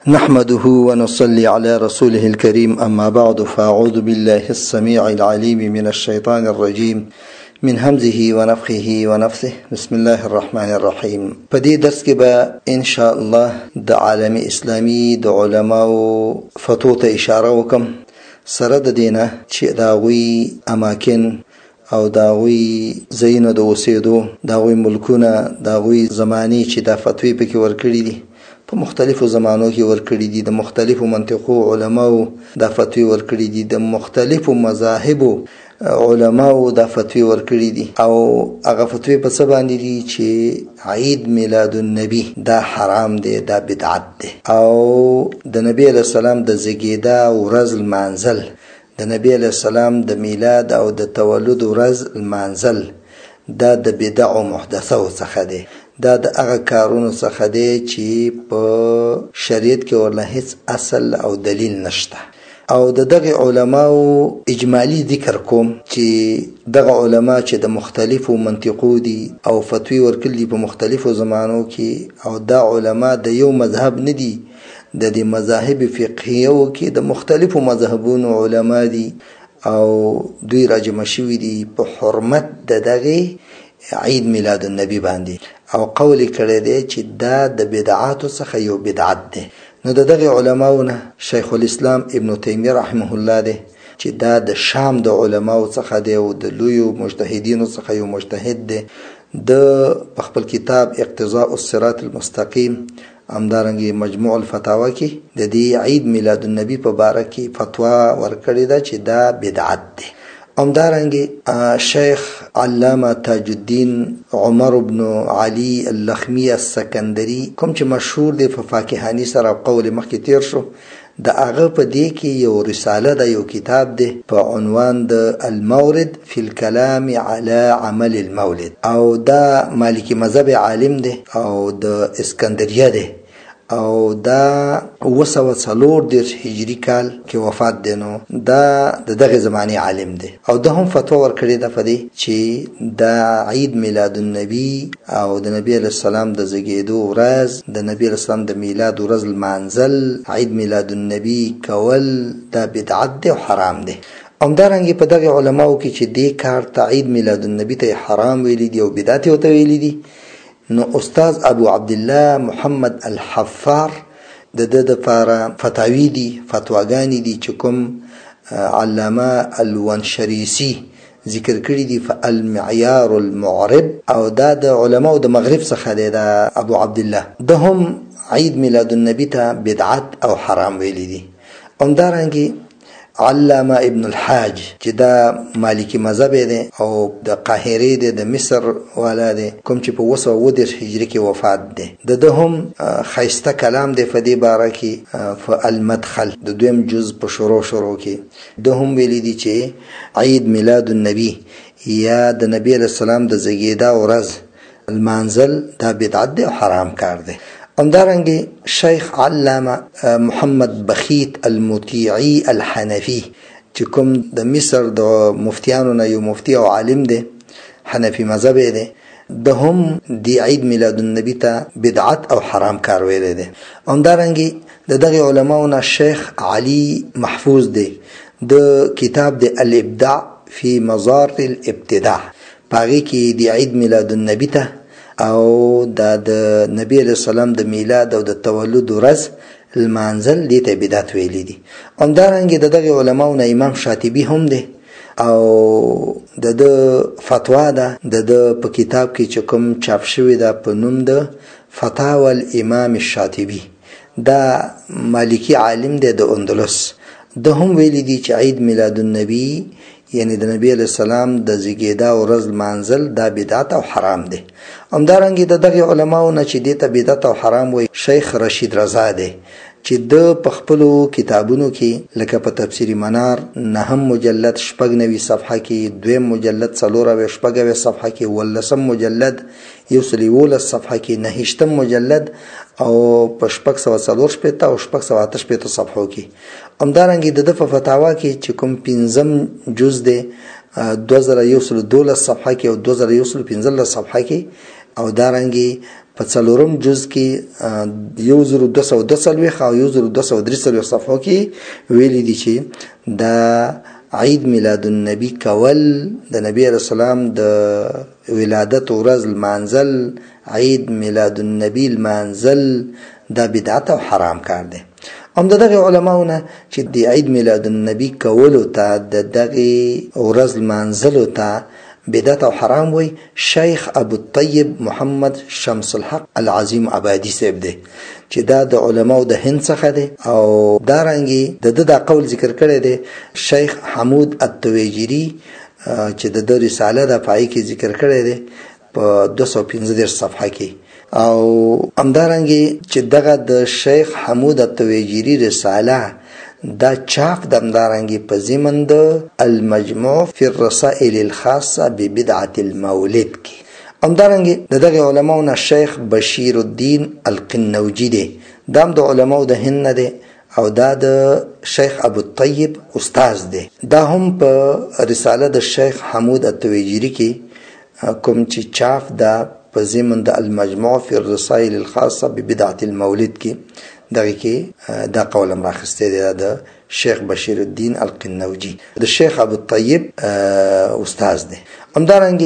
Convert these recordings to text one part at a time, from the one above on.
نحمده ونصلي على رسوله الكريم أما بعد فأعوذ بالله السميع العليم من الشيطان الرجيم من همزه ونفخه ونفثه بسم الله الرحمن الرحيم. په دې درس کې به ان شاء الله د عالم اسلامي د علماو فتوا ته اشاره وکم، سره د دینه چې داوی اماکن او داوی زینو د اوسېدو داوی ملکونه داوی زمانی چې د فتوی پکې ورکړي دي په مختلفو زمانو کې ورکړي دي، د مختلفو منطقو علماو د فتوی ورکړي دي، د مختلفو مذاهبو علماو د فتوی ورکړي دي او هغه فتوی په څه باندې دي چې عید میلاد النبی دا حرام دی، دا بدعت دی او د نبی علیہ السلام د زیږیدا ورځ المنزل د نبی علیہ السلام د میلاد او د تولد ورځ المنزل دا د بدع محدثه څخه دی، دا د هغه کارونو څخه دی چې په شریعت کې ورله هیڅ اصل او دلیل نشته. او د دغه علماو اجمالی ذکر کوم چې دغه علما چې د مختلفو منطقو دي او فتوی ورکړي په مختلفو زمانو کې، او دا علما د یو مذهب نه دي، د دې مذاهب فقهیو کې د مختلفو مذهبونو علما دي او دوی راجمع شوي دي په حرمت د دغه عید میلاد النبی باندې او قول کړی دی چې دا د بدعاتو څخه یو بدعت دی. نو دغه علماونه شیخ الاسلام ابن تیمیه رحمه الله دی چې دا د شام د علماو څخه دی او د لویو مجتهدینو څخه یو مجتهد دی. د خپل کتاب اقتضاء الصراط المستقیم همدارنګه مجموع الفتاوا کې د دې عید میلاد النبی په باره کې فتوا ورکړې ده چې دا بدعت دی. همدارنګه شیخ علامه تاج الدین عمر بن علي اللخمی السکندری کوم چې مشهور دی په فقیهانی سره قول مخکې تیر شو، د هغه په دې کې یو رساله ده، یو کتاب دی په عنوان د المورد فی الکلام علی عمل المولد، او دا مالکی مذهب عالم دی او د اسکندریه دی او دا 240 هجری کال کې وفات دی. نو دا دغه زمانی عالم دی او ده هم فتوا ورکړې ده په دې چې دا عید میلاد النبی او د نبی علیہ السلام د زیږیدو ورځ د نبی علیہ السلام د میلاد ورځ المنزل عید میلاد النبی کول دا بدعت دی او حرام دی. همدارنګه په دغه علماو کې چې دې کار ته عید میلاد النبی ته حرام ویلي دي او بدعت ورته ویلي دي، نو استاد ابو عبدالله محمد الحفار د لپاره فتاوی دي، فتواګانی دي چې کوم علامه الونشریسی ذکر کړی دي په المعیار المعرب، او دا د علماو د مغرب څخه دی. دا ابو عبدالله ده هم عید میلاد النبی ته بدعت او حرام ویلی دي. همدارنګه علامه ابن الحاج چې دا مالکی مذهب دی او د قاهره دی، د مصر والا دی، کوم چې په 210 هجری کې وفات دی. د هم خیسته کلام دی په دې باره کې په المدخل د دویم جز په شروع کې د هم ویلي دي چې عید میلاد النبی یا د نبی علیہ السلام د زیږیدا ورځ المنزل دا بدعت دی او حرام کار دی. همدارنګه شیخ علامه محمد بخیت المطیعی الحنفی چې کوم د مصر د مفتیانو نه یو مفتی او عالم دی، حنفی مذهب دی، د هم دی عید میلاد النبی ته بدعت او حرام کار ویلی دی. همدارنګه د دغه علماونه شیخ علی محفوظ دی، د کتاب د الابداع فی مزار الابتداع پاغي کې دی عید میلاد النبی ته او د نبی علیہ السلام د میلاد او د تولد ورځ المنزل دې ته بدعت ویلي دي. همدارنګه د دغه علماو نه امام شاطبی هم دی او د فتوا ده د په کتاب کې چې کوم چاپ شوی ده په نوم د فتاوی الامام الشاطبی، دا مالکی عالم دی د اندلس، ده هم ویلي دي چې عید میلاد النبی یعنی د نبی علیہ السلام د زیږیدا ورځ المنزل دا بدعت او حرام دی. همدارنګه د دغه علماو نه چې دې ته بدعت او حرام وایي شیخ رشید رضا دی چې د پخپلو کتابونو کې لکه په تفسیر منار 9 مجلد 96 صفحه کې، 2 مجلد 4 صفحه کې، 11 مجلد 1 صفحه کې، 9 مجلد او په 640 او 688 صفحو کې. همدارنګه د فتاوا کې چې کوم 5 جز دی 2012 صفحه کې او 2015 صفحه کې، او دارنګه په په څلورم جز کې 1242 او 1243 صفحو کې ویلي دي چې دا عید میلاد النبی کول د نبی رسول الله د ولادت ورځ المنزل عید میلاد النبی المنزل دا بدعت او حرام کار دی. هم دغه علماونه چې د عید میلاد النبی کولو ته دغه ورځ المنزل ته بدعت او حرام وي شیخ ابو الطیب محمد شمس الحق العظیم عبادی صاحب دی چې دا د علماو د هند څخه دی او دارنګي د قول ذکر کړی دی شیخ حمود التویجری چې د رساله د پای کې ذکر کړی دی په 215 صفحه کې او امدارنګي چې دغه د شیخ حمود التویجری رساله دا چاپ دمدارنګي په ضمن د المجموع فی الرسائل الخاصه ببدعه المولد کې امدارنګي دغه علماونه شیخ بشیر الدین القنوجی دی دام د علماو د هند دی او دا د شیخ ابو الطیب استاد دی دا هم په رساله د شیخ حمود التویجری کې کوم چې چاپ دا په ضمن د المجموع فی الرسائل الخاصه ببدعه المولد کې دغه کې دا قول راخسته دی د شیخ بشیر الدین القنوجی د شیخ ابو الطیب استاد دی همدارنګي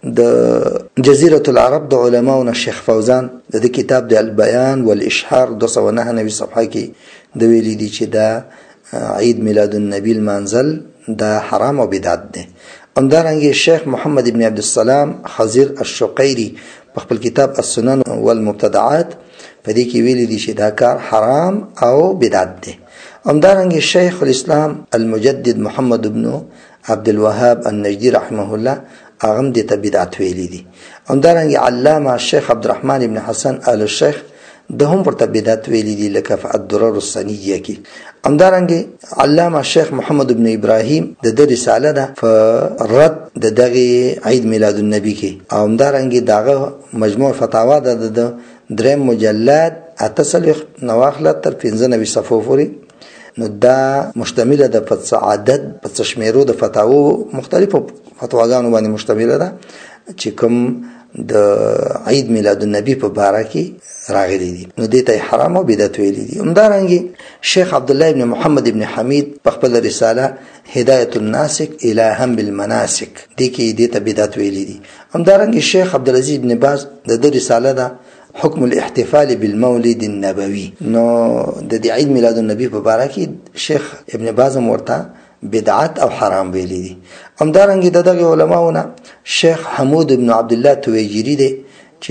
د جزیره العرب د علماو شیخ فوزان د کتاب د البیان والاشهار 209 صفحه کې د ویلي دي چې دا عید میلاد النبی المنزل دا حرام او بدعت دی. همدارنګي شیخ محمد ابن عبد السلام خضر الشقیری په خپل کتاب السنن والمبتدعات په دې کې ویلي دي چې دا کار حرام او بدعت دی. همدارنګه شیخ الاسلام المجدد محمد ابن عبد الوهاب النجدي رحمه الله هغه دې ته بدعت ویلي دي. همدارنګه علامه شیخ عبدالرحمن ابن حسن آل الشیخ ده هم ورته بدعت ویلي دي لکه په الدرر الصنیه کې. همدارنګه علامه شیخ محمد ابن ابراهیم د رساله ده په رد د دغه عید میلاد النبی کې او همدارنګه دغه مجموع فتاوا ده د دریم مجلد اتصل نواخله تر 95 صفحو پورې نو دا مشتمله ده په عدد په شمیرو د فتاوو مختلفو فتواګانو باندې مشتمله ده چې کوم د عید میلاد النبی په باره کې راغلي دي نو دې ته حرام او بدعت ویلي دي. همدارنګه شیخ عبد الله ابن محمد ابن حمید په خپل رساله هدایت الناسک الی هم بالمناسک دې کې دې ته بدعت ویلي دي. همدارنګه شیخ عبد العزيز ابن باز د رساله ده حکم الاحتفال بالمولد النبوي نو د عید میلاد النبی په باره کې شیخ ابن باز ورته بدعت او حرام ویلي دي. همدارنګه دغه علماونه شیخ حمود ابن عبد الله تویجری دی چې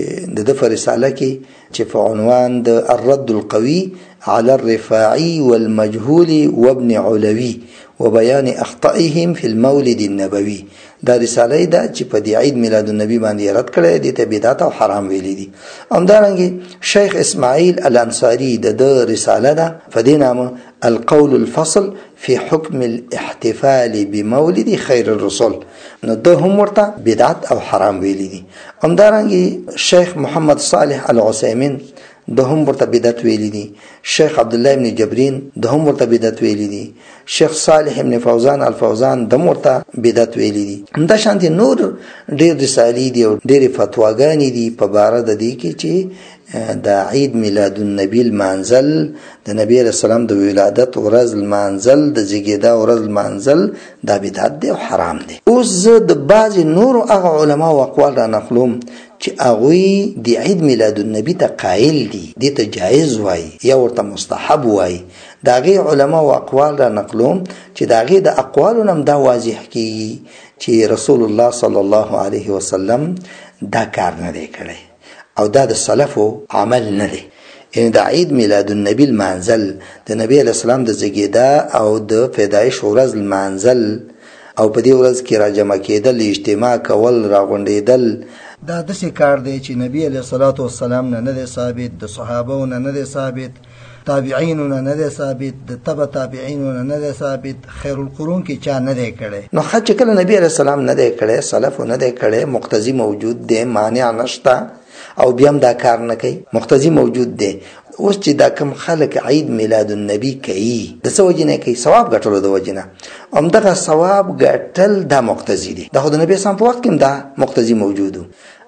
د رساله کې چې په عنوان د الرد القوي على الرفاعي والمجهول وابن علوي وبيان اخطائهم في المولد النبوي دا رساله ده چې په عید میلاد النبی باندې رد کړي دي ته بدعت او حرام ویلي دي. همدارنګه شیخ اسماعیل الانصاری د رساله ده په دې نامه القول الفصل في حكم الاحتفال بمولد خير الرسل نو ده هم ورته بدعت او حرام ویلي دي. همدارنګه شیخ محمد صالح العثیمین ده هم ورته بدعت ویلي دي. شیخ عبد الله ابن جبرین ده هم ورته بدعت ویلي دي. شیخ صالح ابن فوزان الفوزان ده ورته بدعت ویلي دي. همدا شانتي نور ډېر رسالې دي او ډېر فتواګانې دي په باره د دې کې چې د عید میلاد النبی المنزل د نبی رسول الله د ولادت ورځ المنزل د زیږیدا ورځ المنزل دا بدعت دی او حرام دی. اوس زه د بعض نور هغه علما او اقوال را نقلوم چې هغه د عید میلاد النبی ته قائل دي دي ته جایز وای یا ورته مستحب وای داغه علما او اقوال را نقلوم چې داغه د اقوالو نم دا واضح کی چې رسول الله صلی الله علیه وسلم دا کار نه دی کړی او دا د سلفو عمل نه دی. یعنی د عید میلاد النبی المنزل د نبی علیہ السلام د زیږیدا او د پیدایش ورځ المنزل او په دې ورځ کې راجمع کېدل اجتماع کول راغونډېدل دا داسې کار دی چې نبی علیہ الصلوۃ والسلام نه دی ثابت د صحابو نه دی ثابت تابعین نه دی ثابت د تبع تابعین نه دی ثابت خیر القرون کې چا نه دی کړي. نو خچ کله نبی علیہ السلام نه دی کړي سلف نه دی کړي مقتضی موجود دی مانع نشتا او بیا هم دا کار نه کوي مقتضی موجود دی. اوس چې دا کم خلک عید میلاد النبی کوي د څه وجې نه کوي ثواب ګټلو د وجې نه همدغه ثواب ګټل دا مقتضی دی د خو د نبی سم په وخت کې دا مقتضی موجود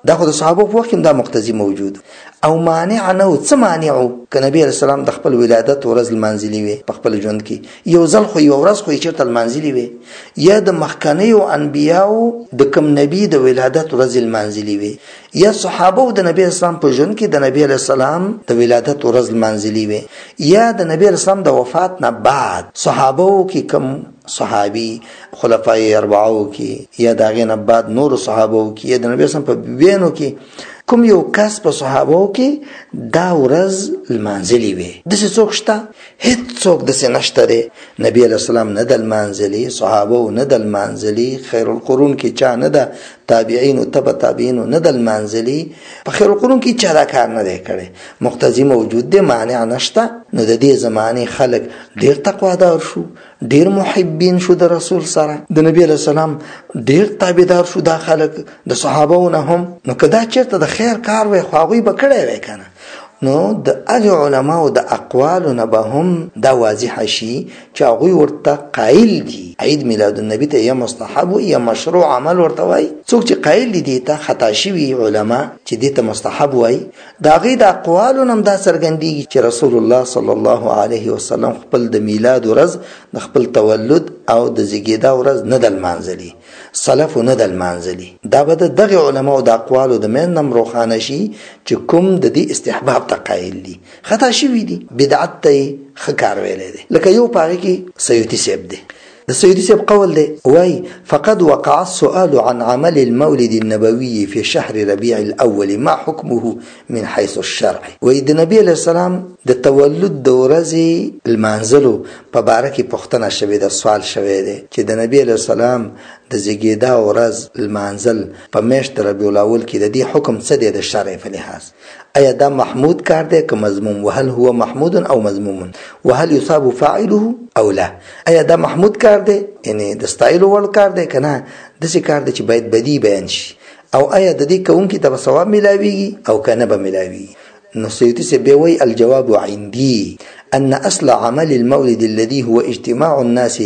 دا خو د صحابه په وخت کې دا مقتضی موجود او مانع نه و. څه مانع و؟ که نبی علیه السلام د خپل ولادت ورځ لمانځلې وي په خپل ژوند کې، یو ځل خو یو ورځ خو یې چېرته لمانځلې وي، یا د مخکنیو انبیاو د کوم نبي د ولادت ورځ لمانځلې وي، یا صحابه د نبی اسلام په ژوند کې د نبی علیه السلام د ولادت ورځ لمانځلې وي، یا د نبی علیه السلام د وفات نه بعد صحابه کې کوم صحابي خلفای اربعو کې یا د هغې نه بعد نور صحابو کې یا د نبی اسلام په بیبیانو کې کوم یو کس په صحابو کې دا ورځ لمانځلې وي. داسې څوک شته؟ هیڅ څوک داسې نشته دی. نبی علیه السلام نه د لمانځلې، صحابو نه د لمانځلې، خیر القرون کې چا نه ده، تابعین او تبع تابعین نه د لمانځلې، په خیر القرون کې چا دا کار نه دی کړی. مقتضی موجود دی، مانع نشته. نو د دې زمانې خلک ډېر تقوادار شو، ډېر محبین شو د رسول سره، د نبی علیه السلام ډېر تابعدار شو دا خلک د صحابو نه هم. نو که دا چېرته د خیر کار وی خو هغوی به کړی وی که نه، نو د هغې علماو د اقوالو نه به هم دا واضحه شي چې هغوی ورته قایل دي. عید میلاد النبي ته یا مستحب یا مشروع عمل ورته وایي. څوک چې قایل دي دې ته خطا شوي علما چې دې ته مستحب وایي، د هغې د اقوالو نه هم دا څرګندېږي چې رسول الله صلی الله علیه وسلم خپل د میلاد ورځ د خپل تولد او د زیږېدا ورځ نه ده لمانځلې، سلفو نه ده لمانځلې. دا به د دغې علماو د اقوالو د منځ نه هم روښانه شي چې کوم د دې استحباب ته قایل دي، خطا شوي دي، بدعت ته یې ښه کار ویلی دی. لکه یو په هغې کې سیوطي صاحب دی، د سیوطي صاحب قول دی، وایي فقد وقع السؤال عن عمل المولد النبوي في شهر ربيع الأول ما حكمه من حيث الشرع. وایي د نبي علیه السلام د تولد د ورځې لمانځلو په باره کې پوښتنه شوې ده، سوال شوی دی چې د نبي علیه السلام د زیږېدا ورځ لمانځل په میاشت ربیع الاول کې د دې حکم څه دی د شرع په لحاظ؟ ایا دا محمود کار دی که مذموم؟ وهل هو محمود او مذموم؟ وهل يصاب فاعله او لا؟ ایا دا محمود کار دی یعنی د ستایلو وړ کار دی که نه داسې کار دی چې باید بدی بیان شي؟ او ایا د دې کوونکي ته به ثواب میلاویږي او که نه به میلاویږي؟ نو سیوطي صاحب بیا وایي الجواب عندي أن أصل عمل المولد الذي هو اجتماع الناس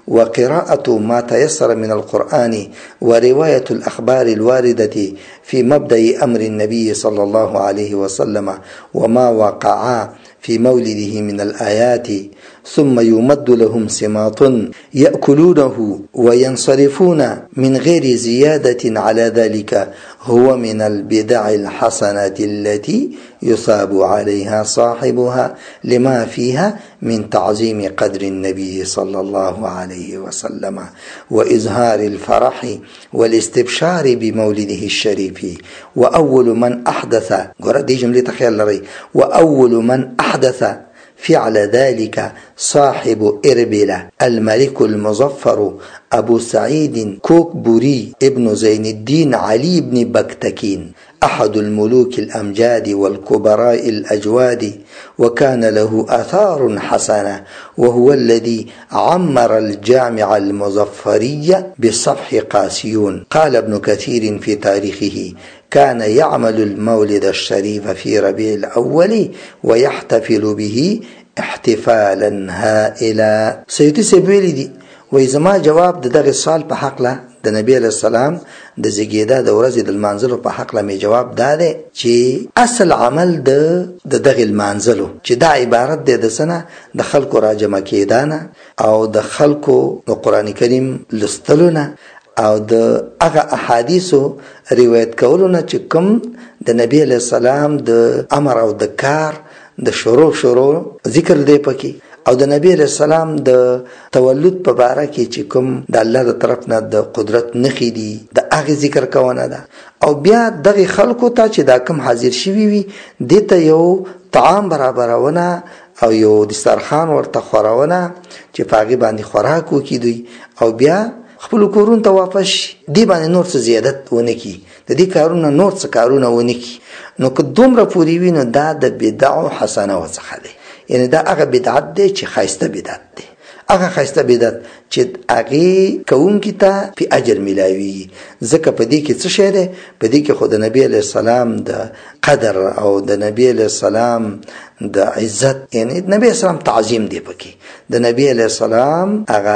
وقراءة ما تيسر من القرآن ورواية الأخبار الواردة في مبدأ أمر النبي صلى الله عليه وسلم وما وقع في مولده من الآيات، ثم يمد لهم سماط يأكلونه وينصرفون من غير زيادة على ذلك، هو من البدع الحسنة التي يصاب عليها صاحبها لما فيها من تعظيم قدر النبي صلى الله عليه وسلم وإظهار الفرح والاستبشار بمولده الشريف. وأول من أحدث دي جملة تخيل لري وأول من أحدث فعل ذلك صاحب إربلة الملك المظفر أبو سعيد كوكبوري ابن زين الدين علي بن بكتكين أحد الملوك الأمجاد والكبراء الأجواد، وكان له آثار حسنة، وهو الذي عمر الجامع المظفري بصفح قاسيون. قال ابن كثير في تاريخه كان يعمل المولد الشريف في ربيع الأول ويحتفل به احتفالا هائلا. سیوطي صاحب ویلي دي وایي زما جواب د دغه سوال په حقله د نبی علیه السلام د زیږېدا د ورځې د لمانځلو په حقله مې جواب دا دی چې اصل عمل د دغې لمانځلو چې دا عبارت دی د څه نه د خلکو راجمع کېدا نه او د خلکو د قرآن کریم لوستلو نه او د هغه احادیثو روایت کولو نه چې کوم د نبی علیه السلام د امر او د کار د شروع ذکر دی پکې او د نبی علیه السلام د تولد په باره کې چې کوم د الله د طرف نه د قدرت نښې دي د هغې ذکر کوونه ده. او بیا دغې خلکو ته چې دا کوم حاضر شوي وي دې ته یو طعام برابرونه او یو دسترخوان ورته خورونه چې په هغې باندې خوراک وکړي دوی او بیا خپل کورونو ته واپس شي، دې باندې نور څه زیادت ونه کړي، د دې کارونه نور څه کارونه ونه کړي. نو که دومره پورې وي نو دا د بدعو حسنه څخه دی، یعنی دا هغه بدعت دی چې ښایسته بدعت دی. هغه خسته بدعت چې هغه کوونکی ته په اجر ملاوي. ځکه په دې کې څه شی دی؟ په دې کې خو د نبی علیه السلام د قدر او د نبی علیه السلام د عزت، یعنی نبی اسلام تعظیم دی پکې، د نبی علیه السلام هغه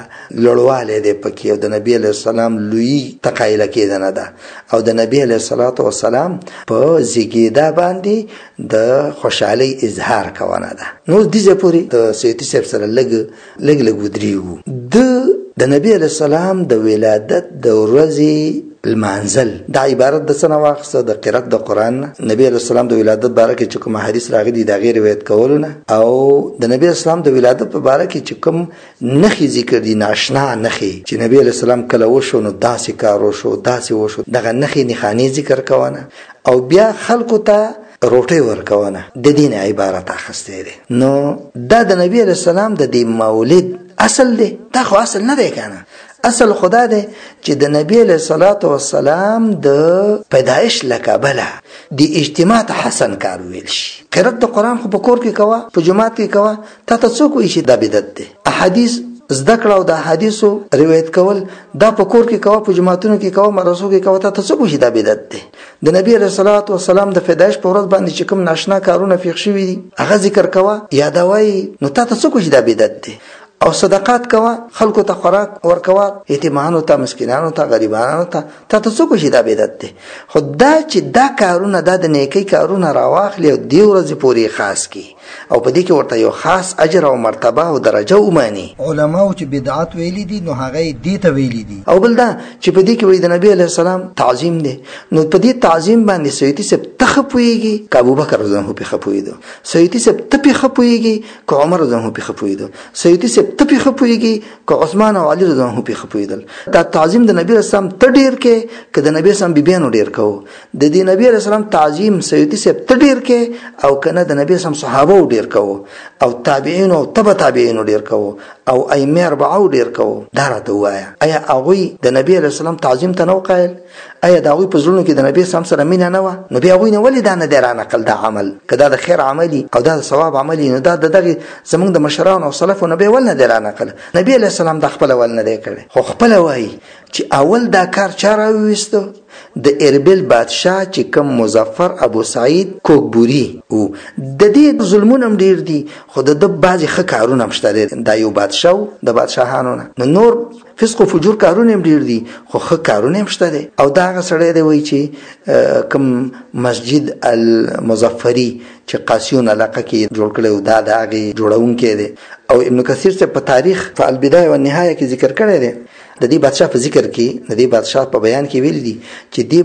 لوړوالی دی پکې، او د نبی علیه السلام لوی تقایله کېدنه ده، او د نبی علیه السلام په زیږېدا باندې د خوشحالۍ اظهار کوونه ده. نو دې پورې د سیدي صاحب سره لږ ودرېږو. د نبی علیه السلام د ولادت د ورځې المنزل دا عبارت د څه نه واخسته؟ د قرات د قرآن. نبی علیه السلام د ولادت باره کې چې کوم حدیث راغلی دا غیر روایت کولونه، او د نبی اسلام د ولادت په باره کې چې کوم نخي ذکر دي، ناشنا نخي چې نبی علیه السلام کله وشو نو داسې کار وشو داسې وشو، دغه نخي نښانې ذکر کوونه، او بیا خلکو ته روټي ورکوونه، د دین عبارت اخسته دي. نو دا د نبی علیه السلام د دې مولد اصل دی. دا خو اصل نه دی کنه، اصل خدا دی چې د نبی علیه السلام د پیدایش لکبله د اجتماع حسن کار ویل شي. قرات د قرآن خو په کور کې کوه، په جماعت کې کوه، تا ته څوک وایي چې دا بدعت دی؟ احادیث زده کړه او د احادیثو روایت کول دا په کور کې کوه، په جماعتونو کې کوه، مراسو کې کوه، تا ته څوک وایي دا بدعت دی؟ د نبی علیه السلام د پیدایش په ورځ باندې چې کوم ناشنا کارونه فیښ شوي دي هغه ذکر کوه، یادوي، نو تا ته څوک وایي دا بدعت دی؟ او صدقات کوه، خلکو ته خوراک ورکوه، یتیمانو ته، مسکینانو ته، غریبانو ته، تا ته څوک وایي دا بدعت دی؟ خو دا چې دا کارونه دا د نیکۍ کارونه راواخلي او دې ورځې پورې خاص کړي او په دې کې ورته یو خاص اجر او مرتبه او درجه وماني. علماو چې بدعت ویلي دي نو هغه دې ته ویلي دي. او بل دا چې په دې کې وایي د نبی علیه السلام تعظیم دی، نو په دې تعظیم باندې سیدي صاحب ته ښه پوهېږي که ابوبکر رضی الله عنه پې ښه پوهېدو، سیدي صاحب ته پې ښه پوهېږي که عمر رضی الله عنه پې ښه پوهېدو، سیدي صاحب ته پې ښه پوهېږي که عثمان او علي رضی الله عنه پې ښه پوهېدل. دا تعظیم د نبی علیه السلام ته ډېر کې که د نبی اسلام بیبیانو ډېر کوو، د دې نبی علیه السلام تعظیم سیدي صاحب ته ډېر کې، او که نه د نبی اسلام صحابه ډېر کوو، او تابعین او تبع تابعین ډیر کوو، او ائمه اربعه ډیر کوو. دا راته وایا آیا هغه د نبی علیه السلام تعظیم ته نو قائل؟ آیا دا هغه په زړونو کې د نبی اسلام سره مینه نه و؟ نو بیا هغه نه ولې دا نه درانه کول دا عمل؟ کدا د خیر عملی او دا د ثواب عملی، نو دا دغه زمونږ د مشرانو او سلفو نه به ول نه درانه کول. نبی علیه السلام د خپل ول نه دی کړی، خو خپل وایي چې اول دا کار چا راوېستو؟ د اربیل بادشاه چې کوم مظفر ابو سعید کوکبوري او د دې ظلمونه ډیر دي، خو د بعضی ښه کارونه هم شته. دا یو بادشاه د بادشاهانو نه نور فسق او فجور کارونه هم ډیر دي، خو ښه کارونه هم شته. او دا هغه سړی دی وایي چې کوم مسجد المظفری چې قاسیون علاقه کې جوړ کړی، دا د هغې جوړونکی دی. او ابن کثیر ته په تاریخ په البدایه والنهایه کې ذکر کړی دی. د دې بادشاه په ذکر کې، د دې بادشاه په بیان کې ویل دي چې دی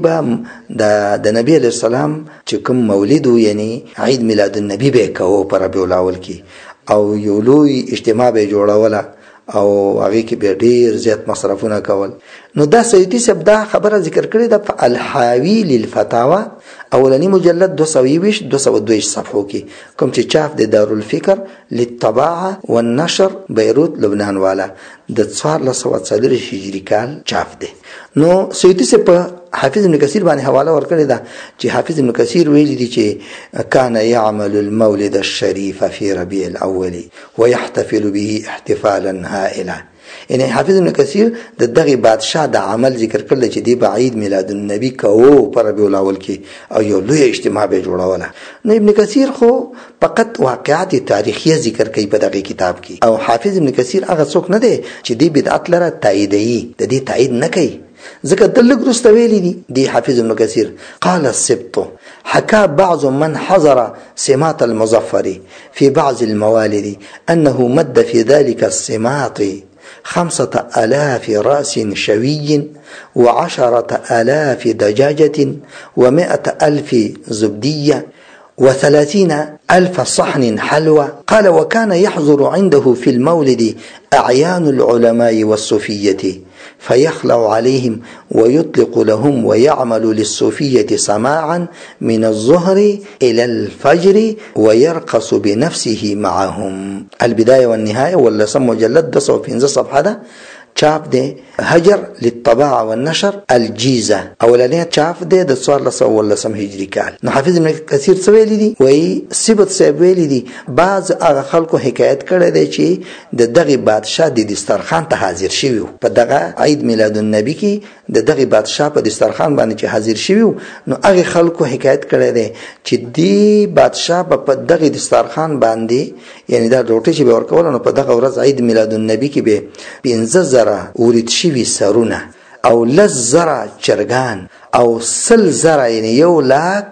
به د نبی علیه السلام چې کوم مولد یعنی عید میلاد النبی به کوو په ربیع الاول کې، او یو لوی اجتماع به جوړوله او هغه کې به ډیر زیات مصرفونه کول. نو دا سیدي صاحب دا خبره ذکر کړې ده په الحاوی للفتاوا اولنی مجلد 222 صفحو کې، کوم چې چاپ د دارالفکر للطباعه والنشر بیروت لبنان والا د 1440 هجری کال چاپ دی. نو سیدي صاحب حافظ ابن کثیر باندې حواله ورکړی ده چې حافظ ابن کثیر ویلی دی چې کان يعمل المولد الشريف في ربيع الاول ويحتفل به احتفالا هائلا. یعنی حافظ ابن کثیر د دغه بادشاه د عمل ذکر کړل چې دی به عید میلاد النبی کوو په ربیع الاول کې او یو لوی اجتماع به جوړوله. نو ابن کثیر خو فقط واقعات تاریخیه ذکر کوي په دغه کتاب کې، او حافظ ابن کثیر هغه څوک نه دی چې دی بدعت لره تاییدوي، د دې تایید نه کوي. ذکر دلق رستويلي دي حافظ ابن كثير قال السبط حكى بعض من حضر سماط المظفر في بعض الموالد أنه مد في ذلك السماط 5,000 رأس شوي و10,000 دجاجة و100,000 زبدية و30,000 صحن حلوى. قال وكان يحضر عنده في المولد أعيان العلماء والصوفية فيخلع عليهم ويطلق لهم ويعمل للصوفية سماعا من الظهر إلى الفجر ويرقص بنفسه معهم. البداية والنهاية ولا سم مجلد 215 صفحة ده چاپ دی هجر للطباعه والنشر الجيزه، اولنی چاپ دی د 1413 هجری کال. نو حافظ ابن کثیر څه ویلی دی؟ وایي صبت صاحب ویلی دی بعض هغه خلکو حکایت کړی دی چې د دغه بادشاه د دسترخوان ته حاضر شوی و. په دغه عید میلاد النبی کې د دغه بادشاه په دسترخوان باندې چې حاضر شوی و، نو هغه خلکو حکایت کړی دی چې دی بادشاه په دغه دسترخوان باندې یعنی دا روټي چې به ورکول، نو په دغه ورځ عید میلاد النبی کې به 15,000 ورید شوي سرونه او 10,000 چرګان او 100,000 یعنی 100,000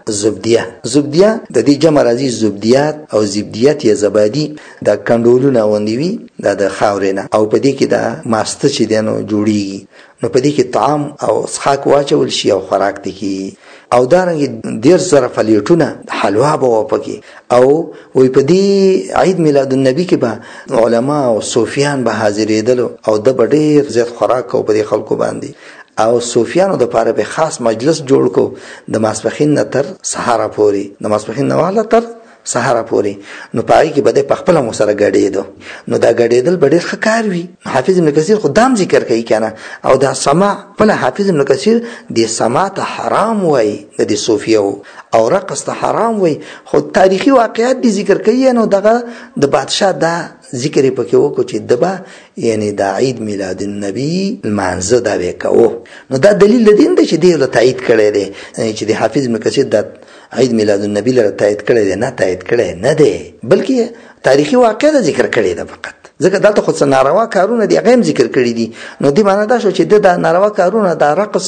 زبدیه د دې جمع راځي زبدیات او زبدیات یا زبادي د کندولونه وندوي د خاورینه، او په دې کې د ماسته چې دنو جوړیږي، نو په دې کې طعام او اسخاک واچول شي او خوراک دي کی، او دارنګ 10,000 فلیټونه حلوا به وپکي. او وی په دې عید میلاد النبی کې به علما او صوفیان به حاضرېدل او د ډېر زیات خوراک او په دې خلکو باندې، او صوفیانو د پاره به خاص مجلس جوړ کو د ماسپخین نه تر سهار پورې، د ماسپخین نه والا تر سهار پورې. نو پای کې بده په خپل مو سره غړېدو، نو دا غړېدل ډېر ښکار وي. حافظ ابن کثیر خدام ذکر کوي کنه، او دا سماع په حافظ ابن کثیر د سماع ته حرام وای د صوفیو او رقص ته حرام وای، خو تاریخي واقعیت دي ذکر کوي. نو دغه د بادشاه دا ذکر پکې وکړو چې دبا یعنی د عید میلاد النبی المنزه دا وکاو. نو دا دلیل دین دی چې دی له تایید کړي دی چې د حافظ ابن کثیر د عید میلاد النبی لپاره تایید کړي دی، نه تایید کړي نه دی، بلکې تاریخي واقعیت ذکر کړي ده فقط. ځکه دلته خو څه ناروا کارونه دي هغه ذکر کړي دي، نو دې معنی دا شو چې د ناروا کارونه د رقص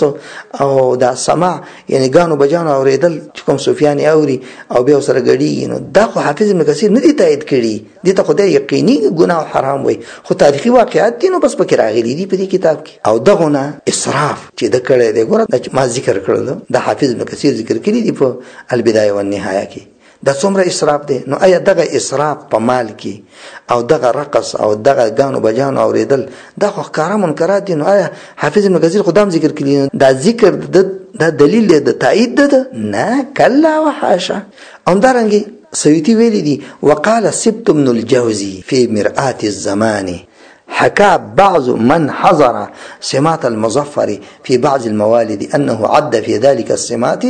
او د سماع یعنی غانو بجانو اوریدل چې کوم صوفیان اوري او به سره غړي، نو دا خو حافظ ابن کثیر نه دی تایید کړي، دې ته خدای یقیني ګناه او حرام وای، خو تاریخي واقعیت دي نو بس پکې راغلي دي په دې کتاب کې. او دغه اسراف چې د کړي دی ګوره ما ذکر کړل د حافظ ابن کثیر ذکر کړي دی په البدایه والنهایه کې، دا څومره اسراف دی. نو آیا دغه اسراف په مال کې او دغه رقص او دغه غانو بجانو اوریدل دا خو ښکارا منکرات دي؟ نو آیا حافظ ابن کثیر خدام ذکر کړي دا ذکر د دلیل د تایید ده؟ نه کلا وحاشا. همدارنګه سیوطي ویلي دي وقال سبت بن الجوزي في مرآة الزمان حكى بعض من حضر سمات المظفر في بعض الموالد أنه عد في ذلك السمات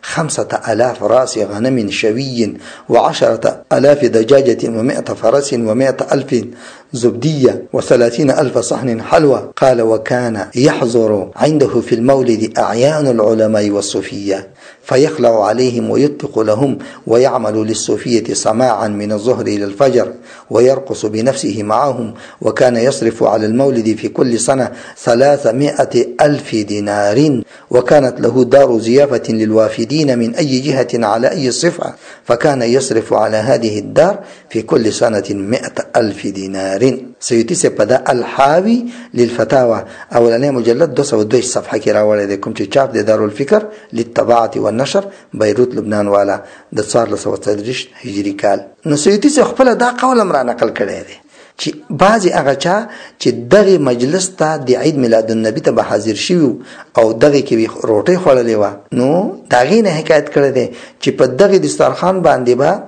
5,000 راس غنم شوي و10,000 دجاجة و100 فرس و100,000 زبدية و30,000 صحن حلوى. قال وكان يحضر عنده في المولد أعيان العلماء والصوفية فيخلع عليهم ويطلق لهم ويعمل للصوفية سماعا من الظهر إلى الفجر ويرقص بنفسه معهم. وكان يصرف على المولد في كل سنة 300,000 دينار، وكانت له دار زيافة للوافدين من أي جهة على أي صفة، فكان يصرف على هذه الدار في كل سنة 100,000 دينار. سیوطي سے پدا الحاوی للفتاوى اولانه مجلد 202 صفحه کې راوړی دی، کوم چې چاپ دی دارالفکر للطباعه والنشر بیروت لبنان والا د 1433 هجری کال. نو سیوطي سے خپل دا قول امر نقل کړی دی چې بعضی هغه چا چې دغه مجلس ته د عید میلاد النبی ته به حاضر شي او دغه کې روټي خوړلې و، نو داغې نه حکایت کړی دی چې په دغه دسترخوان باندې به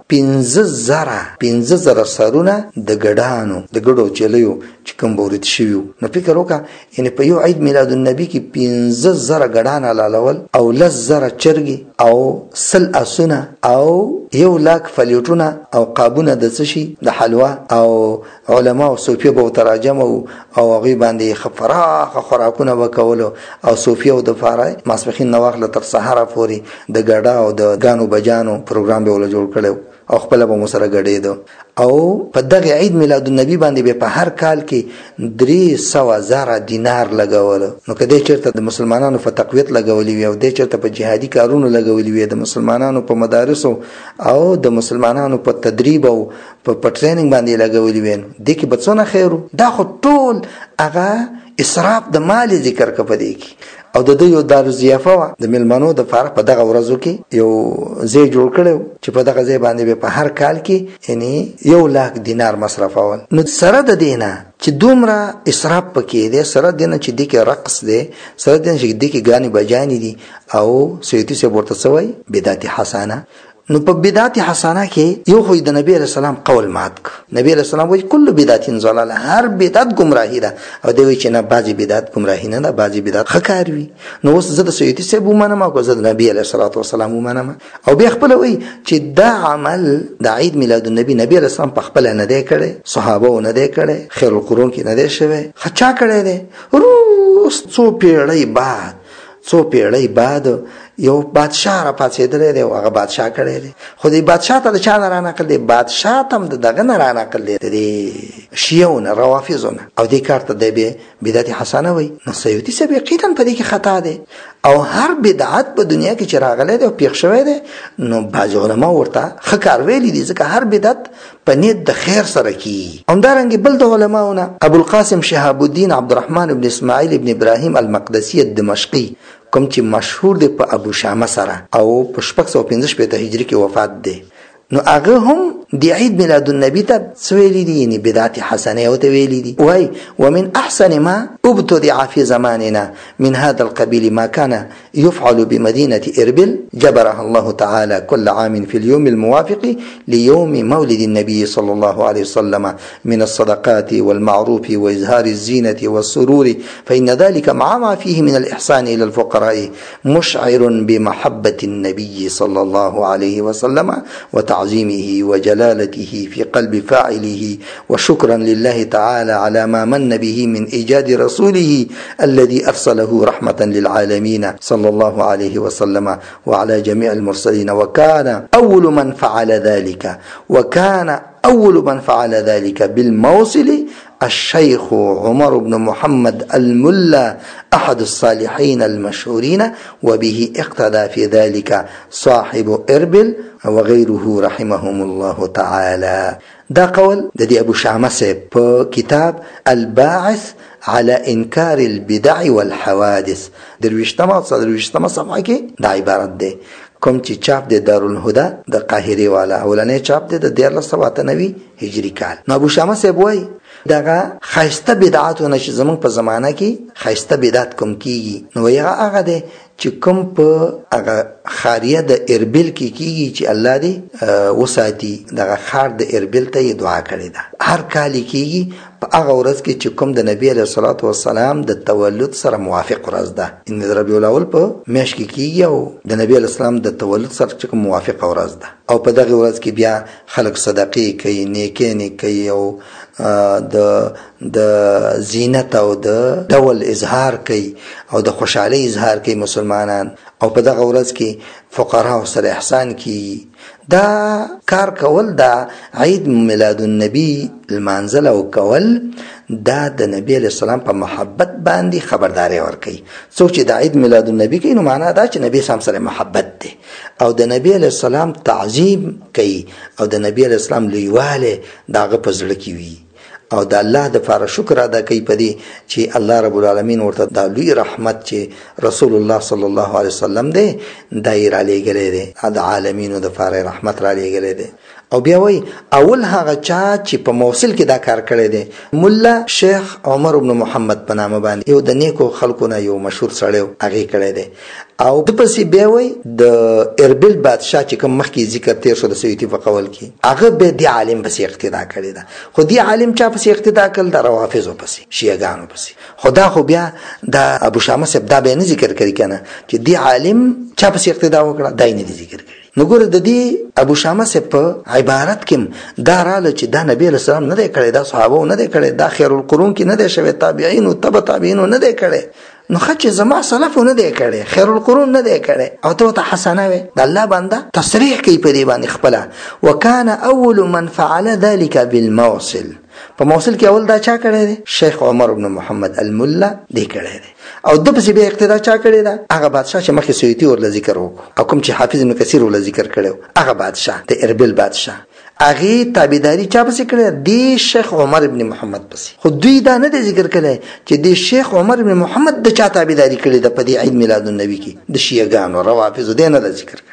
15,000 سرونه د ګډو چلیو چې کوم بورید شي. نو فکر وکړه یعنی په یو عید میلاد النبی کې 15,000 ګډان حلالول او 10,000 چرګي او 100 اسونه او 100,000 فلیټونه او قابونه د څشي د حلوا، او علما او صوفیه به تراجم او هغه باندې خفراخ خوراکونه وکولو، او صوفیه د فاره ماسپخین نواخله تر سهار پورې د ګډا او د غانو بجانو پروګرام به ول جوړ کړو او خپل به مسره غړېدو. او په دغه عید میلاد النبی باندې به په هر کال کې 300,000 دینار لګول. نو کله چیرته د مسلمانانو په تقویت لګولې وي او د چیرته په جهادي کارونو لګولې وي، د مسلمانانو په مدارسو او د مسلمانانو په تدریب او په ټریننګ باندې لګولې وي، د کې بڅونه خیرو. دا خو ټول هغه اسراف د مال ذکر کپدې کې. او د یو دار ضیافه د ملمنو د فار په دغه ورځو کې یو ځای جوړ کړو چې په دغه ځای باندې په هر کال کې یعنی 1,00,000 دینار مصرفول. نو سره د دینه چې دومره اسراف پکې دی، سره دینه چې د کې رقص دی، سره دینه چې د کې غاني بجانی دي، او سیوطي سے ورته سوی بدعت حسنه نو په بدعت حسنه کې یو خو د نبی رسول الله قول مات ک نبی رسول الله وایي کل بدعت ضلاله هر بدعت گمراهی ده او دوی وایي چې نه بعضی بدعت گمراهی نه ده بعضی بدعت خکار وي نو اوس زه د سیوطي صاحب ومنم او زه د نبی علیه الصلاۃ والسلام ومنم او بیا خپل وایي چې دا عمل د عید میلاد النبی نبی رسول الله په خپل نه دی کړی صحابه نه دی کړی خیر القرون کې نه دی شوی خچا کړی دی روس څو پیړۍ بعد یو بادشاہ را پاتېدلی دی او هغه بادشاہ کړی دی خو دې بادشاہ ته د چا نه رانقل دی بادشاہ ته هم د دغه نه رانقل دی د شیعو نه روافظو نه او دې کار ته دی بدعت حسنه وایي نو سیوطي صاحب یقینا په دې کې خطا دی او هر بدعت په دنیا کې چې راغلی دی او پیښ شوی دی نو بعض علما ورته ښه کار ویلي دي ځکه هر بدعت په نیت د خیر سره کیږي همدارنګې بل د علماونه ابوالقاسم شهاب الدین عبدالرحمن بن اسماعیل ابن ابراهیم المقدسي الدمشقي کوم چې مشهور دی په ابو شامه سره او په 615 هجری کې وفات دی نو هغه هم د عید میلاد النبی ته سویلی دي یعنی بدعت حسنه او ته ویلی دي وای ومن احسن ما ابتدع في زماننا من هذا القبيل ما كان يفعل بمدينة إربل جبرها الله تعالى كل عام في اليوم الموافق ليوم مولد النبي صلى الله عليه وسلم من الصدقات والمعروف وإظهار الزينة والسرور فإن ذلك مع ما فيه من الإحسان إلى الفقراء مشعر بمحبة النبي صلى الله عليه وسلم وتعظيمه وجلالته في قلب فاعله وشكرا لله تعالى على ما من به من إيجاد رسوله الذي أرسله رحمة للعالمين صلى الله عليه وسلم وعلى جميع المرسلين وكان أول من فعل ذلك بالموصل الشيخ عمر بن محمد الملا أحد الصالحين المشهورين وبه اقتدى في ذلك صاحب إربل وغيره رحمهم الله تعالى دا قول د ابو شامه صاحب په کتاب الباعث على انكار البدع والحوادث درويشتما صفحه کې دا عبارت ده کوم چې چاپ د دارالهدى د قاهره والا اولنې چاپ ده د 1390 هجری کال نو ابو شامه صاحب وای دغه خاصه بدعاتونه چې زمونږ په زمانہ کې خاصه بدعت کوم کیږي نو یې هغه ده چې کوم په هغه خاریه د اربل کې کیږي چې الله دې وساتي دغه خار د اربل ته دعا کړې ده هر کال کیږي په هغه ورځ کې چې کوم د نبی علیه الصلاۃ والسلام د تولد سره موافق ورځ ده ان ربیع الاول په میاشت کې کیږي او د نبی علیه السلام د تولد سره چې کوم موافق ورځ ده او په دغه ورځ کې بیا خلک صدقې کوي نیکي کوي او د زینت او د ډول اظهار کوي او د خوشحالي اظهار کوي مسلمانان او په دغه ورځ کې فقراء سره احسان کوي دا کار کول دا عید میلاد النبی المنزل او کول دا د نبی علیہ السلام په محبت باندې خبرداري ورکړي څوک چې د عید میلاد النبی کوي نو معنا دا چې نبی سره محبت دی او د نبی علیہ السلام تعظیم کوي او د نبی علیہ السلام لویواله داغه په زړه کې وي او د الله د فار شکر ادا کوي پدې چې الله رب العالمین ورته د لوی رحمت چې رسول الله صلی الله علیه وسلم دی دایر علی ګلې دی د عالمینو د فار رحمت را لګلې دی او بیا وای اول هغه چا چې په موصل کې دا کار کړی دی مولا شیخ عمر بن محمد په نامه باندې یو د نیکو خلکو نه یو مشهور سړی هغه کړی دی او د پسې بیا وای د اربل بادشاہ چې کوم مخکې ذکر تیر شو د سیوطي په قول کې هغه به دی عالم بس اقتدا کړی دا خو دی عالم چا پسې اقتدا کړل د روافضو پسې شیعاګانو پسې خدا خو بیا د ابو شامه صاحب دا به نه ذکر کړی کنه چې دی عالم چا پسې اقتدا وکړه دای نه ذکر کړی نو ګوره د دې ابو شامه صاحب په عبارت کې دا رااله چې دا نبی علیہ السلام نه دی کړی دا صحابه نه دی کړی دا خیر القرون کې نه دی شوی تابعین او تبع تابعین نه دی کړی نو خچ زما سلف نه دی کړی خیر القرون نه دی کړی او ته حسنه وي د الله بنده تصریح کوي په دې باندې خپل وکانه اول من فعل ذلك بالموصل په موصل کې اول دا چا کړی دی شیخ عمر بن محمد الملا دی کړی دی او د پسې به اقتدا چا کړی دا هغه بادشاہ چې مخکې سیوطي ورله ذکر وکړو او کوم چې حافظ ابن کثیر ورله ذکر کړو هغه بادشاہ د اربل بادشاہ هغه تابعداري چا پسې کړی دی شیخ عمر ابن محمد پسې خو دوی دا نه ذکر کړي چې دی شیخ عمر ابن محمد د چا تابعداري کړی د په دې عید میلاد النبی کې د شیعاګانو روافض دې نه ذکر کړي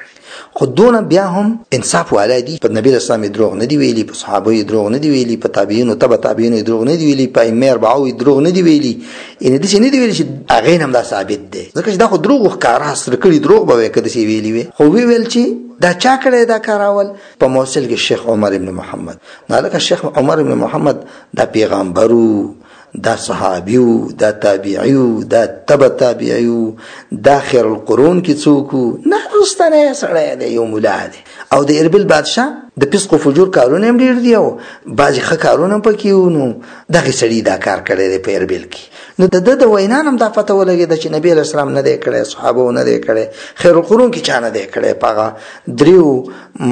خو دونه بیا هم انصاف والا دي. په نبی اسلام دروغ نه دی ویلي، په صحابه دروغ نه دی ویلي، په تابعین او تبع تابعین دروغ نه دی ویلي، په ائمه اربعه دروغ نه دی ویلي. ان دې نه دی ویلي چې هغه هم دا ثابت دي، ځکه چې دا خو دروغ ښکارا سره کړي دروغ به کده سی ویلي وي. خو ویل چې دا چا کړی دا کاراول په موصل کې شیخ عمر ابن محمد. مالک شیخ عمر ابن محمد دا پیغمبرو، دا صحابیو، دا تابعیو، دا تبع تابعیو، دا خیر القرون کې څوک نه رستنه سره دی، یو مولا دی. او د اربل بادشاه د فسق او فجور کارونه هم ډیر دی، او بعضی ښه کارونه پکې وو. نو دغه سړي دا کار کړی دی په اربل کې. نو د وینان هم دا پته ولګېده چې نبی علیه السلام نه دی کړی، صحابه نه دی کړی، خیر القرون کې چا نه دی کړی، په هغه دریو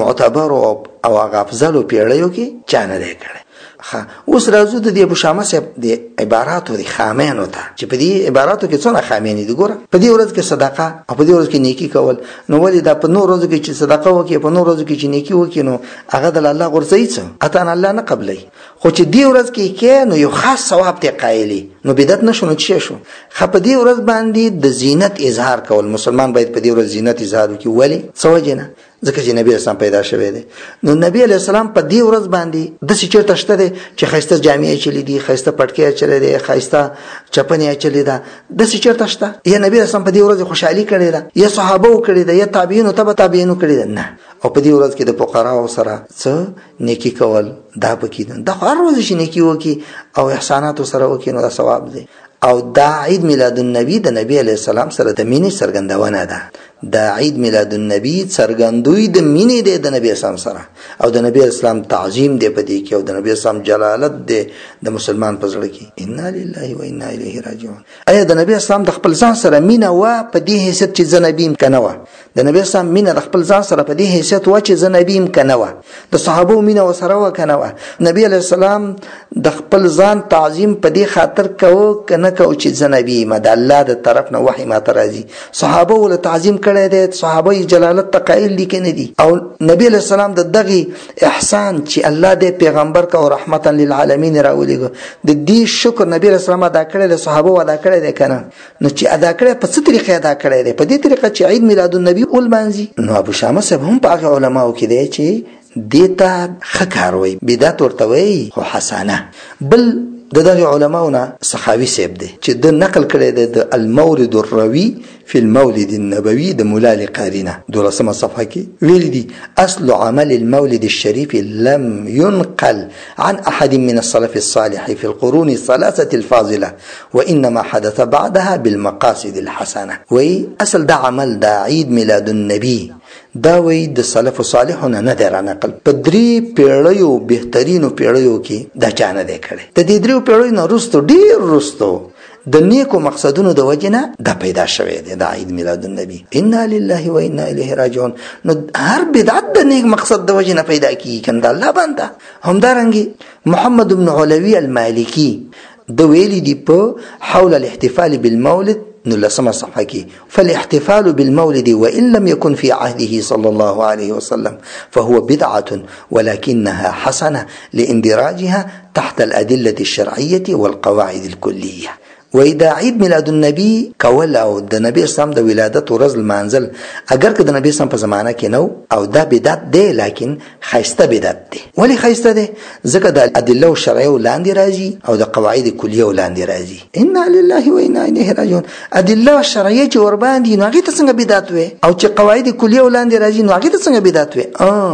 معتبرو او هغه افضلو پیړیو کې چا نه دی کړی. اوس راځو د ابو شامه صاحب د عباراتو د خامینو ته، چې په دې عباراتو کې څونه خامینې دي. ګوره په دې ورځ کې صدقه او په دې ورځ کې نیکی کول، نو ولې دا په نور ورځو کې چې صدقه وکړي، په نور ورځو کې چې نیکی وکړي، نو هغه د الله غرضی څه اته الله نه قبلې. خو چې دې ورځ کې کې نو یو خاص ثواب ته قایلی، نو بدعت نشو. نو چې شو په دې ورځ باندې د زینت اظهار کول، مسلمان باید په دې ورځ زینت اظهار وکړي. ولی سوجنه ځکه چې نبی اسلام پیدا شوی دی. نو نبی علیہ السلام په دې ورځ باندې د څه چرته شته دی چې خیسته جامعې چلی دي، خیسته پټکې چلی دي، خیسته چپنې چلی ده، د څه چرته شته؟ یا نبی اسلام په دې ورځ خوشحالي کړې ده، یا صحابه کړې ده، یا تابعین او تبع تابعین کړې ده؟ نه. او په دې ورځ کې د فقراو سره څه نیکی کول دا پکې ده. دا هر ورځ چې نیکی وکي او احسانات سره وکي نو دا ثواب دی. او دا عید میلاد النبی د نبی علیہ السلام سره د مینې څرګندونه ده. دا عید میلاد النبی څرګندوی د مینې دی د نبی اسلام سره، او د نبی اسلام تعظیم دی په دې کې، او د نبی اسلام جلالت دی د مسلمان په زړه کې. انا لله و انا الیه راجعون. ایا د نبی اسلام د خپل ځان سره مینه وا په دې حیثیت چې زنبیم کنه وا؟ د نبی اسلام مینه د خپل ځان سره په دې حیثیت وا چې زنبیم کنه وا؟ د صحابه مینه وسره وا کنه وا؟ نبی علیہ السلام د خپل ځان تعظیم په دې خاطر کوو کنه کو چې زنبیم د الله د طرف نه وحی ما ترازی. صحابه ول تعظیم کړی دی، صحابه جلالت تقایل دي کنه دي. او نبی علیہ السلام د دغه احسان چې الله د پیغمبر کا او رحمتا للعالمین راولېګو، د دې شکر نبی علیہ السلام ادا کړی دی، صحابه ادا کړی دی کنه. نو چې ادا کړی په څه طریقې ادا کړی دی؟ په دې طریقه چې عید میلاد النبی ول مانځي. نو ابو شامه صاحب هم په علماء کې دی چې دیتا خکاروي بدعت ورته وي خو حسنه. بل دغه علماونه سخاوي صاحب دی چې د نقل کړی دی د المورد الروي في المولد النبوي د مولا لقارینه 12 صفحه کې ویل دي: اصل عمل المولد الشريف لم ينقل عن احد من السلف الصالح في القرون الثلاثه الفاضله وانما حدث بعدها بالمقاصد الحسنه. وي اصل دا عمل دا عيد ميلاد النبي دا وی د سلف صالحونه نه در نقل په درې پیړیو بهترینو پیړیو کې دا چانه دی کړي. د دې درې پیړیو نه وروسته ډیر وروسته د نیکو مقصدونو د وجنه دا پیدا شوی دی د عید میلاد النبی. انا لله و انا الیه راجعون. نو هر بدعت د نیک مقصد د وجنه پیدا کیږي کنده الله بنده. همدارنګي محمد بن علوی المالکی د ویلی دی په حول الاحتفال بالمولد نلسما صحكي: فالاحتفال بالمولد وإن لم يكن في عهده صلى الله عليه وسلم فهو بدعة ولكنها حسنة لاندراجها تحت الأدلة الشرعية والقواعد الكلية. وإذا عيد ميلاد النبي کول او د نبی اسلام د ولادت ورځ المنزل اگر که د نبی اسلام په زمانہ کې نو او دا بدعت دی، لیکن خیسته بدعت دی. ولی خیسته دی؟ ځکه د ادله شرعیه لاندې راځي او د قواعد کلیه لاندې راځي. انا لله و انا الیه راجعون. ادله شرعیه چې ور باندې نو هغه ته څنګه بدعت وي، او چې قواعد کلیه لاندې راځي نو هغه ته څنګه بدعت وي؟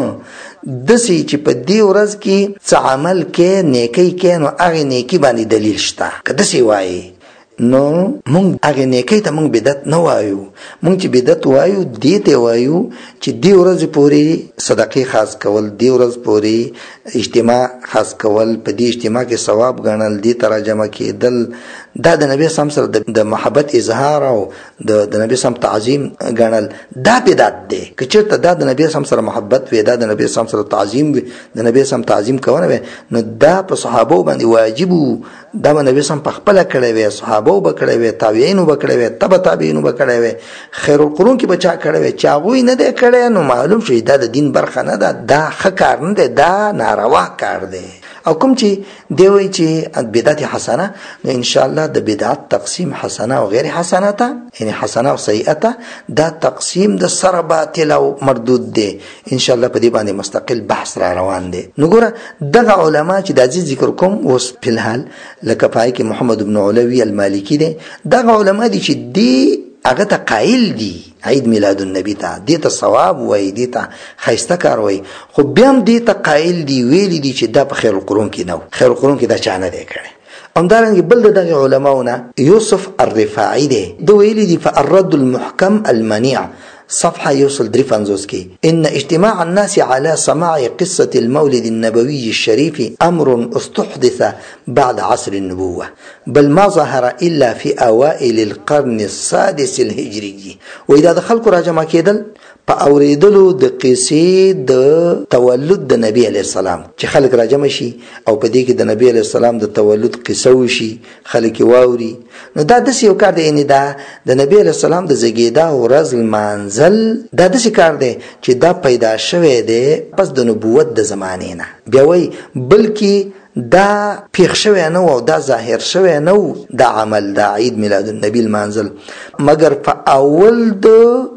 دسی چې په دې ورځ کې څه عمل کې نیکی کې نو هغه نیکی باندې دلیل شته. که دسی وایي نو مونږ هغه نیکی ته مونږ بدعت نه وایو. مونږ چې بدعت وایو دې ته وایو چې دې ورځ پورې صدقې خاص کول، دې ورځ پورې اجتماع خاص کول، په دې اجتماع کې ثواب غنل، دې ترجمه کېدل، دا د نبی سم سره د محبت اظهار او د نبی سم تعظیم غنل، دا بدعت دی. که چېرته دا د نبی سم سره محبت وي، دا د نبی سم سره تعظیم وي، د نبی سم تعظیم کوونه وي، نو دا په صحابه باندې واجب وو. دا نبی سم په خپل کړی وي، صحابه به کړی وي، تابعین به کړی وي، تبع تابعین به کړی وي، خیر القرون کې بچا کړی وي. چې هغه نه دی کړی نو معلوم شي دا د دین برخه نه ده، دا ښه کار نه دی، دا ناروا کار دی. او کوم چې دی وایي چې بدعت حسنه، نو ان شاء الله د بدعت تقسیم حسنه او غیر حسنه ته، یعنی حسنه او سیئه ته، دا تقسیم د سره باطل او مردود دی. ان شاء الله په دې باندې مستقل بحث را روان دی. نو ګوره دغه علما چې د ذکر کوم اوس په الحال لکه پای کې محمد بن علوي المالکی دی، دغه علما دي چې دی هغه ته قائل دي عید میلاد النبی ته، دې ته ثواب وایي، دې ته ښایسته کار وایي، خو بیا هم دې ته قائل دي ویلي دي چې دا په خیر القرون کې نه و، خیر القرون کې دا چا نه دی کړی. همدارنګه بل د دغه علماونه یوسف الرفاعي دی، ده ویلي دي فالرد المحکم المنیع صفحة يوصل دريفانزوسكي إن اجتماع الناس على سماع قصة المولد النبوي الشريف أمر استحدث بعد عصر النبوة، بل ما ظهر إلا في أوائل القرن السادس الهجري. وإذا دخلت راجما كيدل فأوريدلو د قصې د تولد د نبی علیہ السلام چې خلک راجم شي او په دې کې د نبی علیہ السلام د تولد قصه وشي، خلک واوري، نو دا د یو کار دی، ان دا د نبی علیہ السلام د زګیدا او ورځ منزل دا د کار دی چې دا پیدا شوه دی پس د نبوت د زمانه نه، بیا وای بلکې دا پیښ شوه نه او دا ظاهر شوه نه دا عمل د عید میلاد النبی المنزل مگر په اول د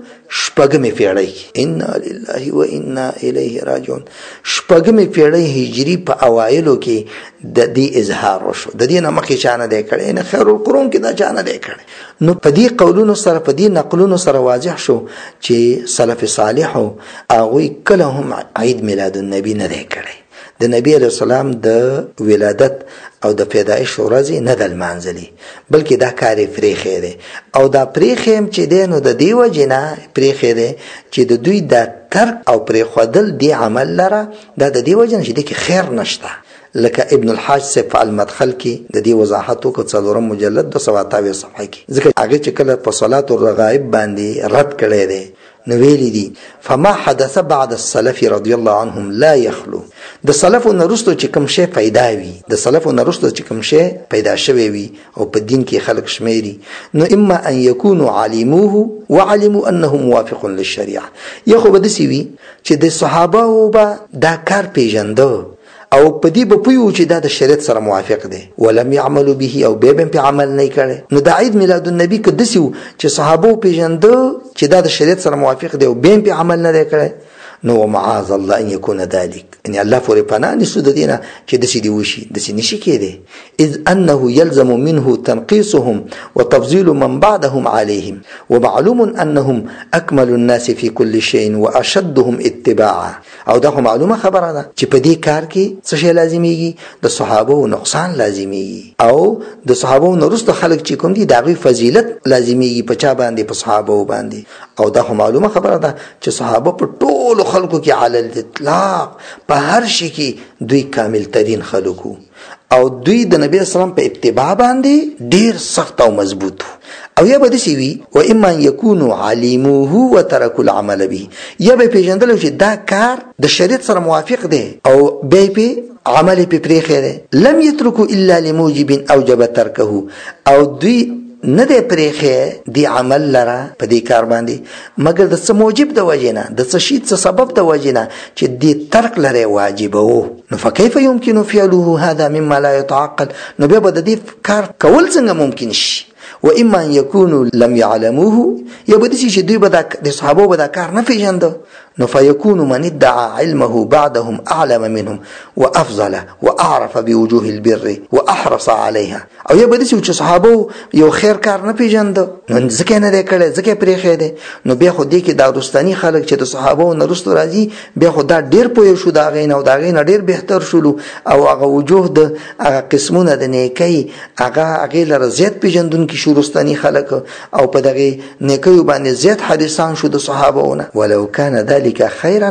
شپږمې پیړۍ، انا لله و انا الیه راجعون، شپږمې پیړۍ هجری په اوایلو کې د دې اظهار وشو. د دې نه مخکې چانه دی کړی، نه خیر القرون کې دا چانه دی کړی. نو په دې قولونو سره په دې نقلونو سره واضح شو چې سلف صالح هغوی کله هم عید میلاد النبی نه دی کړی. د نبی علیہ السلام د ولادت او د پیدایش ورځ نه د لمانځلي، بلکې دا کار پرېښی دی، او دا پرېښی هم چې دی نو د دې وجې نه پرېښی دی چې د دوی دا ترک او پرېښودل دې عمل لره دا د دې وجې نه چې دې کې خیر نشته. لکه ابن الحاج صاحب په المدخل کې د دې وضاحت وکړ، څلورم مجلد 228 صفحه کې، ځکه هغه چې کله په صلات الرغائب باندې رد کړی دی نو ویلی دي فما حدث بعد السلف رضی الله عنهم لا يخلو، د سلفو نرستو چې کوم شی پیدا وي، د سلفو نرستو چې کوم شی پیدا شوی وي او په دین کې خلق شمیري، نو اما ان يكونوا علموه وعلموا انه موافق للشريعه، یا خو بدسي وي چې د صحابه او با دا کار پیژنده او په دې به پویو چې دا د شریعت سره موافق دی، ولم يعملوا به او به په عمل نه کړي. نو د عید میلاد النبی کې دسیو چې صحابه پیژنده چې دا د شریعت سره موافق دی او به په عمل نه کړي، نو معاذ الله ان يكون ذلك، ان الله فور پناه نسو د دینه چې دسي دی وشي، دسي نشي کېده، اذ انه يلزم منه تنقيصهم وتفضيل من بعدهم عليهم، ومعلوم انهم اكمل الناس في كل شيء واشدهم اتباعا. او دا معلومه خبره ده چې په دې کار کې څه شی لازميږي، د صحابه نقصان لازميږي، او د صحابه نورست خلک چې کوم دي دغه فضیلت لازميږي په چا باندې، په صحابه باندې. او دا معلومه خبره ده چې صحابه په ټول خلکو کې علی الاطلاق په هر شي کې دوی کامل ترین خلکو، او دوی د نبی اسلام په اتباع باندې ډیر سخت او مضبوط. او یا به دسی وي و اما يكونوا علموه وتركوا العمل به، یا به پیژندل چې دا کار د شریعت سره موافق دی او به په عمل په پرېښی دی، لم يتركوا الا لموجب اوجب ترکه، او دوی نه دی پرېښی دی عمل لره په دې کار باندې مګر د څه موجب د وجې نه، د څه شي څه سبب د وجې نه چې دې ترک لره واجب وو. نو فكيف يمكن فعله هذا مما لا يتعقل، نو بیا به د دې کار کول څنګه ممکن شي. و اما ان يكونوا لم يعلموه، یا به دې چې دوی به د صحابه به دا کار نه پیژنده، نو فيكون من ادعى علمه بعدهم اعلم منهم وافضل واعرف بوجوه البر واحرص عليها. او یا به دې چې صحابه یو خیر کار نه پیژنده نو ځکه نه دی کړی، ځکه پرېښی دی، نو بیا خو دې کې دا رستنی خلک چې د صحابه نه رستو راځي بیا خو دا ډیر پوه شو، دا غین او دا غین ډیر بهتر شولو، او هغه وجوه د هغه قسمونه د نیکی هغه لره زیات پیژندون کې شو رستنی خلک، او په دغه نیکیو باندې زیات حدیثان شو د صحابهونه. ولو كان ذلك خيرا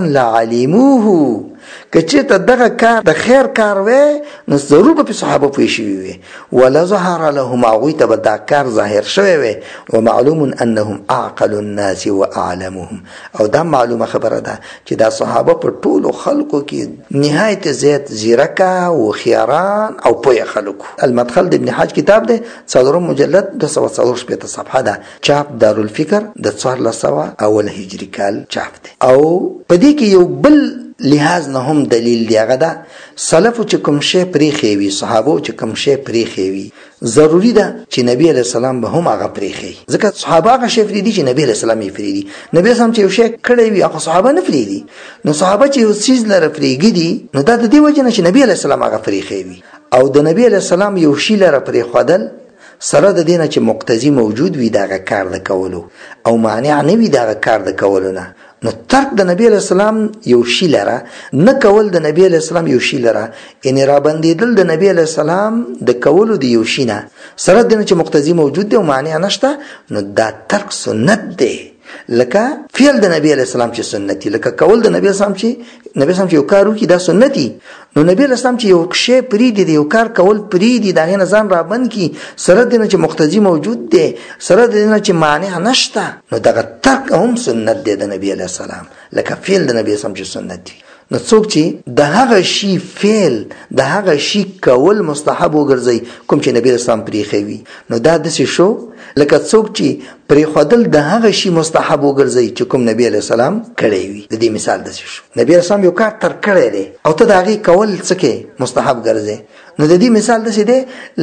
لعلموه، کچته دغه کار د خیر کار وې نو ضرور به صحابه پوه شي وي، ولا ظهر لهم هغوی ته به دا کار ظاهر شوی وي. ومعلوم انهم اعقل الناس واعلمهم، او دا معلومه خبره ده چې دا صحابه په ټولو خلکو کې نهایت زیات زیرکه او خیاران او پوهه خلکو. المدخل د ابن حاج کتاب ده، څلورم مجلد 244 صفحه ده، چاپ دارالفکر د 1400 اول هجری کال چاپ ده. او په دې کې یو بل لحاظ نه هم دلیل دی. هغه دا سلف چې کوم شی پریخي وي، صحابه چې کوم شی پریخي وي، ضروری ده چې نبی علیہ السلام به هم هغه پریخي. ځکه صحابه هغه شی فریدي چې نبی علیہ السلام یې فریدي. نبی اسلام چې یو شی کړی وي هغه صحابه نه فریدي. نو صحابه چې یو چیز لره فریږي دي، نو دا د دې وجه نه چې نبی علیہ السلام هغه پریخي وي. او د نبی علیہ السلام یو شی لره پریخودل سره د دینه چې مقتضی موجود وي دا کار د کولو او مانع نه وي دا کار د کولو نه، نو ترک د نبی علیہ السلام یو شی لره نه کول د نبی علیہ السلام یو شی لره ان را بندیدل د نبی علیہ السلام د کولو دی یو شی نه سره د دینه چې مقتضی موجود دی او مانع نشته، نو دا ترک سنت دی. لکه فعل د نبی علیہ السلام چې سنتي، لکه کول د نبی اسلام چې نبی اسلام چې یو کار وکړي دا سنتي. نو نبی علیہ السلام چې یو شی پریدي دی، یو کار کول پریدي، دا غي نظام را بند کی سره د دینه چې مقتضی موجود دی، سره د دینه چې مانع نشته، نو دا ترک هم سنت دی د نبی علیہ السلام. لکه فعل د نبی اسلام چې سنتي. نو څوک چې د هغه شی فعل د هغه شی کول مستحب وګرځي کوم چې نبی اسلام پریخي وي، نو دا د څه شو لکه څوک چې پریخودل د هغه شی مستحب وګرځي چې کوم نبی علیہ السلام کړی وي. د دې مثال د څه شو، نبی اسلام یو کار تر کړی دی او ته د هغه کول څه کې مستحب ګرځي. نو د دې مثال د څه دی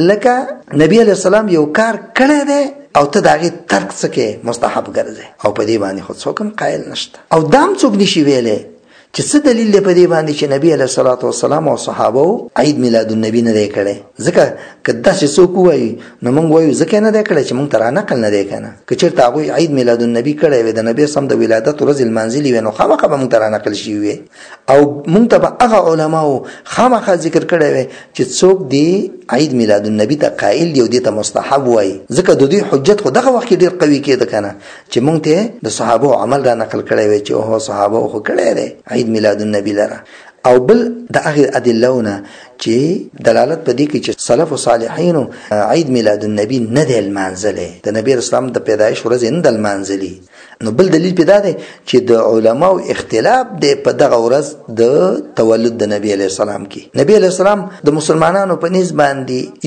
لکه نبی علیہ السلام یو کار کړی دی او ته د هغه ترک څه کې مستحب ګرځي او په دې باندې خود څوک هم قائل نشته. او دام څوک نشي ویلې چې څه دلیل دی په دې باندې چې نبی علیہ الصلوۃ والسلام او صحابه عید میلاد النبی نه دی کړی. ځکه کدا چې څوک وایي نو موږ وایو ځکه نه دی کړی چې موږ تر نقل نه دی کنه. که چېرته هغه عید میلاد النبی کړی وي د نبی سم د ولادت ورځ المنزلي وي، نو خامخا به موږ تر نقل شي وي او موږ ته هغه علماو خامخا ذکر کړی وي چې څوک دی عید میلاد النبی ته قائل دی او دې ته مستحب وایي. ځکه د دوی حجت خو دغه وخت ډیر قوي کېده کنه چې موږ ته د صحابه عمل را نقل کړی وي چې او صحابه خو کړی دی عید میلاد النبی لره. او بل د هغه ادلهونه چې دلالت پدې کوي چې سلف او صالحین عید میلاد النبی نه دی المنزله، د نبی اسلام د پیدایش ورځ نه د المنزلي. نو بل دلیل پیدا دی چې د علماو اختلاف دی په دغه ورځ د تولد د نبی علیہ السلام کې. نبی علیہ السلام د مسلمانانو په نسبت باندې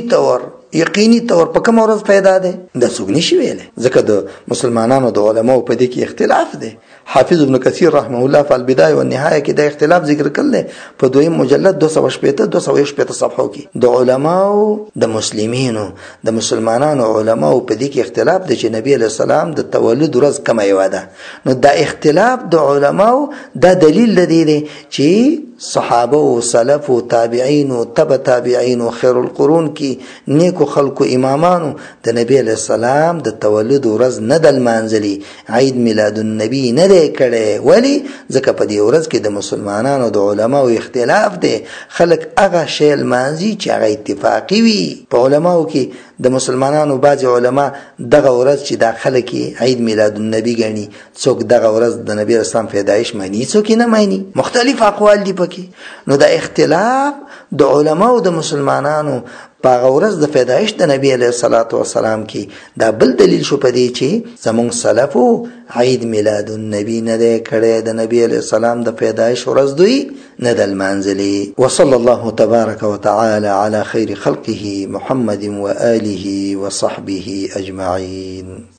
یقیني تور په کوم ورځ پیدا دی د څوک نشي ویلې، ځکه د مسلمانانو د علماو په دې کې اختلاف دی. حافظ ابن کثیر رحمه الله په البدایه والنهایه کې د اختلاف ذکر کړل په دویم مجلد 218 صفحو کې. د علماو د مسلمانانو د مسلمانانو علماو په دې کې اختلاف دی چې نبی علیہ السلام د تولد ورځ کومه یو ده. نو دا اختلاف د علماو دا دلیل دی چې صحابه او سلف او تابعین او تبع تابعین او خیر القرون کې نیکو خلقو امامانو د نبی علیہ السلام د تولد ورځ نه د المنزلي عید میلاد النبی نه دی کړی. ولی ځکه په دې ورځ کې د مسلمانانو د علماو اختلاف دی. خلک هغه شی المنزي چې هغه اتفاقی وي په علماو کې د مسلمانانو بعض علما دغه ورځ چې داخله کې عید میلاد النبی غني، څوک دغه ورځ د نبی اسلام پیدایش مانی، څوک نه مانی، مختلف اقوال دي پکې. نو دا اختلاف د علماو د مسلمانانو په ورځ د پیدایش د نبی علیہ الصلوۃ والسلام کې دا بل دلیل شو پدې چې زمون سلفو عید میلاد النبی نه دی کړی، د نبی علیہ السلام د پیدایش ورځ دوی نه د المنزلي. وصلی الله تبارک وتعالى على خیر خلقه محمد وآله وصحبه اجمعین.